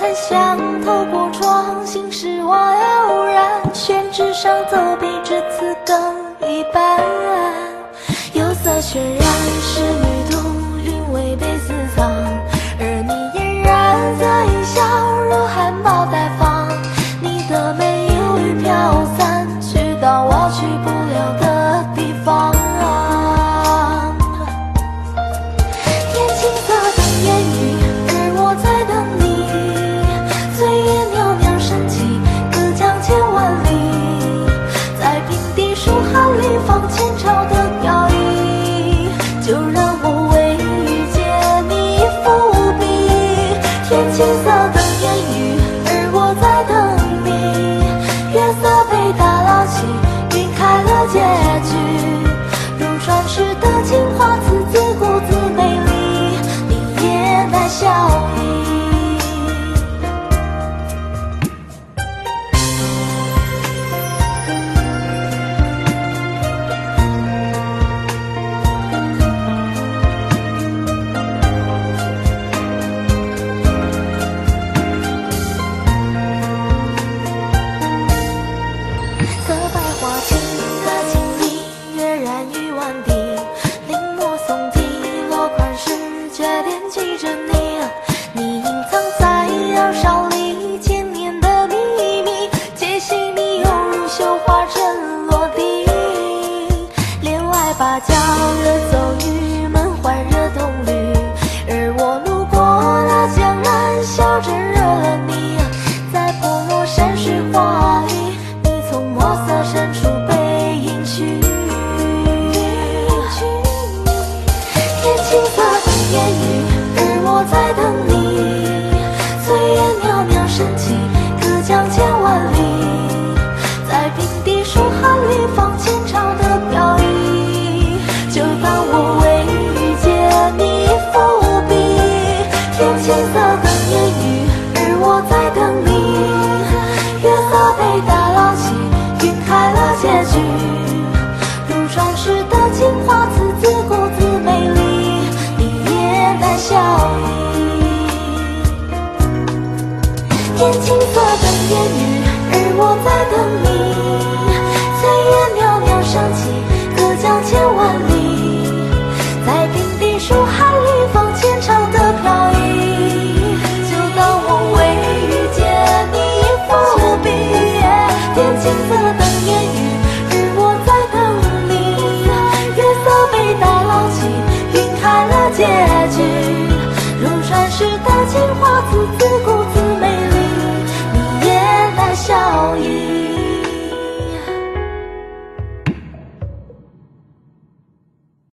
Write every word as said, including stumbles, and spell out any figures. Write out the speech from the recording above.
然想透过窗，心事我悠然，宣纸上走笔至此更一半。釉色渲染是旅途，韵味被私藏，而你嫣然则一笑如含苞待放。你的美一缕飘散，去到我去不了的地方。天青色等烟雨，而我在等你。岁月袅袅升起，隔江千万里，在平地书汉里放前朝的飘逸，就让我为遇见你伏笔。天青色等烟雨，而我在等你。月色被打捞起，晕开了结局，如传世的情话，字字故字美丽，你也难笑意。色白花青的经历，跃然于万地，临摹宋体，落款时却惦记着你。你隐藏在耳勺里千年的秘密，皆细腻犹如绣花针落地。帘外芭蕉惹骤雨，门环惹冬绿，而我路过了江南，笑着惹了你。在破落山水画里，你从墨色深处被隐去。天青色等烟雨，而我在等你。岁月袅袅升起，隔江千万里，在平地书汉里放前朝的飘逸，就当我为遇见你伏笔。天青色等烟雨，而我在等你。月色被打捞起，晕开了结局，如传世的情话，字字故字美丽，你也难笑意。天青色等烟雨，而我在等你。岁月袅袅升起，隔江千万里，在平地书汉里放前朝的飘逸，就当我为遇见你伏笔。天青色等烟雨，